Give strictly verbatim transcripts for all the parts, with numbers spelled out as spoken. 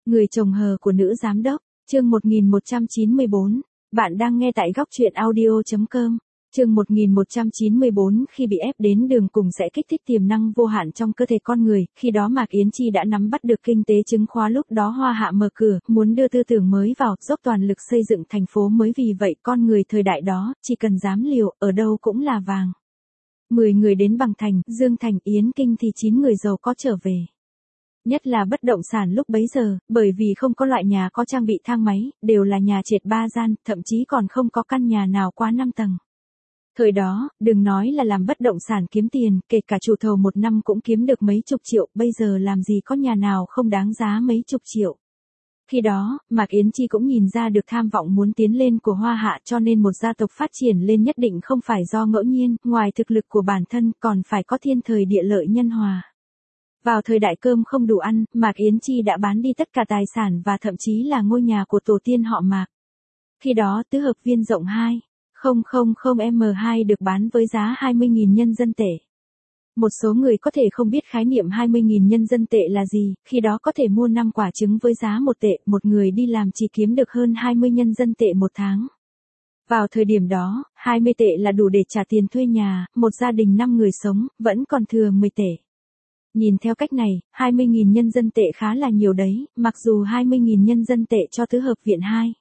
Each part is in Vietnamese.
Người chồng hờ của nữ giám đốc, chương một nghìn một trăm chín mươi bốn. Bạn đang nghe tại góc truyện audio chấm com. Chương một nghìn một trăm chín mươi bốn, khi bị ép đến đường cùng sẽ kích thích tiềm năng vô hạn trong cơ thể con người, khi đó Mạc Yến Chi đã nắm bắt được kinh tế chứng khoán, lúc đó Hoa Hạ mở cửa, muốn đưa tư tưởng mới vào, dốc toàn lực xây dựng thành phố mới, vì vậy con người thời đại đó, chỉ cần dám liều, ở đâu cũng là vàng. mười người đến Bằng Thành, Dương Thành, Yến Kinh thì chín người giàu có trở về. Nhất là bất động sản lúc bấy giờ, bởi vì không có loại nhà có trang bị thang máy, đều là nhà trệt ba gian, thậm chí còn không có căn nhà nào quá năm tầng. Thời đó, đừng nói là làm bất động sản kiếm tiền, kể cả chủ thầu một năm cũng kiếm được mấy chục triệu, bây giờ làm gì có nhà nào không đáng giá mấy chục triệu. Khi đó, Mạc Yến Chi cũng nhìn ra được tham vọng muốn tiến lên của Hoa Hạ, cho nên một gia tộc phát triển lên nhất định không phải do ngẫu nhiên, ngoài thực lực của bản thân còn phải có thiên thời địa lợi nhân hòa. Vào thời đại cơm không đủ ăn, Mạc Yến Chi đã bán đi tất cả tài sản và thậm chí là ngôi nhà của tổ tiên họ Mạc. Khi đó tứ hợp viên rộng hai phẩy em hai được bán với giá hai mươi nghìn nhân dân tệ. Một số người có thể không biết khái niệm hai mươi nghìn nhân dân tệ là gì, khi đó có thể mua năm quả trứng với giá một tệ, một người đi làm chỉ kiếm được hơn hai mươi nhân dân tệ một tháng. Vào thời điểm đó, hai mươi tệ là đủ để trả tiền thuê nhà, một gia đình năm người sống, vẫn còn thừa mười tệ. Nhìn theo cách này, hai mươi nghìn nhân dân tệ khá là nhiều đấy, mặc dù hai mươi nghìn nhân dân tệ cho tứ hợp viện hai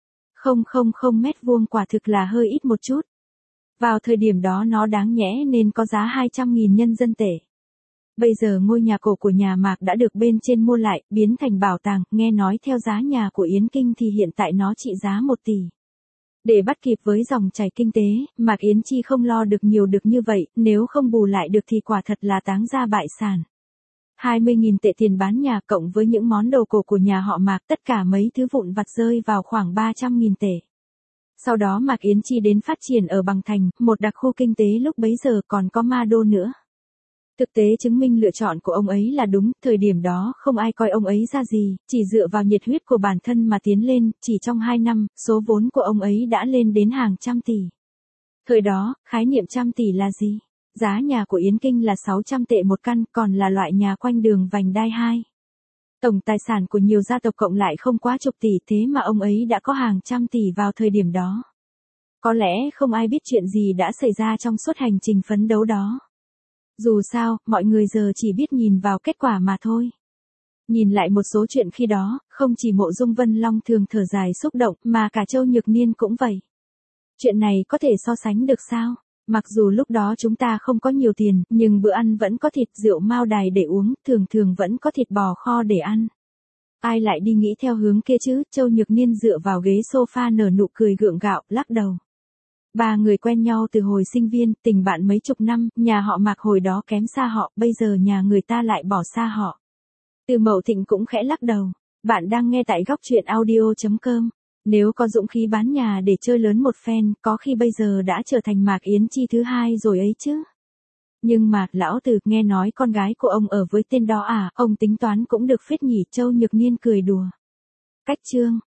phẩy mét vuông quả thực là hơi ít một chút. Vào thời điểm đó nó đáng nhẽ nên có giá hai trăm nghìn nhân dân tệ. Bây giờ ngôi nhà cổ của nhà Mạc đã được bên trên mua lại, biến thành bảo tàng, nghe nói theo giá nhà của Yến Kinh thì hiện tại nó trị giá một tỷ. Để bắt kịp với dòng chảy kinh tế, Mạc Yến Chi không lo được nhiều được như vậy, nếu không bù lại được thì quả thật là táng ra bại sản. hai mươi nghìn tệ tiền bán nhà cộng với những món đồ cổ của nhà họ Mạc, tất cả mấy thứ vụn vặt rơi vào khoảng ba trăm nghìn tệ. Sau đó Mạc Yến Chi đến phát triển ở Bằng Thành, một đặc khu kinh tế lúc bấy giờ còn có ma đô nữa. Thực tế chứng minh lựa chọn của ông ấy là đúng, thời điểm đó không ai coi ông ấy ra gì, chỉ dựa vào nhiệt huyết của bản thân mà tiến lên, chỉ trong hai năm, số vốn của ông ấy đã lên đến hàng trăm tỷ. Thời đó, khái niệm trăm tỷ là gì? Giá nhà của Yến Kinh là sáu trăm tệ một căn, còn là loại nhà quanh đường vành đai hai. Tổng tài sản của nhiều gia tộc cộng lại không quá chục tỷ, thế mà ông ấy đã có hàng trăm tỷ vào thời điểm đó. Có lẽ không ai biết chuyện gì đã xảy ra trong suốt hành trình phấn đấu đó. Dù sao, mọi người giờ chỉ biết nhìn vào kết quả mà thôi. Nhìn lại một số chuyện khi đó, không chỉ Mộ Dung Vân Long thường thở dài xúc động, mà cả Châu Nhược Niên cũng vậy. Chuyện này có thể so sánh được sao? Mặc dù lúc đó chúng ta không có nhiều tiền, nhưng bữa ăn vẫn có thịt, rượu mao đài để uống, thường thường vẫn có thịt bò kho để ăn. Ai lại đi nghĩ theo hướng kia chứ? Châu Nhược Niên dựa vào ghế sofa nở nụ cười gượng gạo, lắc đầu. Ba người quen nhau từ hồi sinh viên, tình bạn mấy chục năm, nhà họ Mạc hồi đó kém xa họ, bây giờ nhà người ta lại bỏ xa họ. Từ Mậu Thịnh cũng khẽ lắc đầu. Bạn đang nghe tại góc truyện audio chấm com. Nếu có dũng khí bán nhà để chơi lớn một phen, có khi bây giờ đã trở thành Mạc Yến Chi thứ hai rồi ấy chứ. Nhưng mà, lão tử, nghe nói con gái của ông ở với tên đó à, ông tính toán cũng được phết nhỉ, Châu Nhược Niên cười đùa. Cách chương.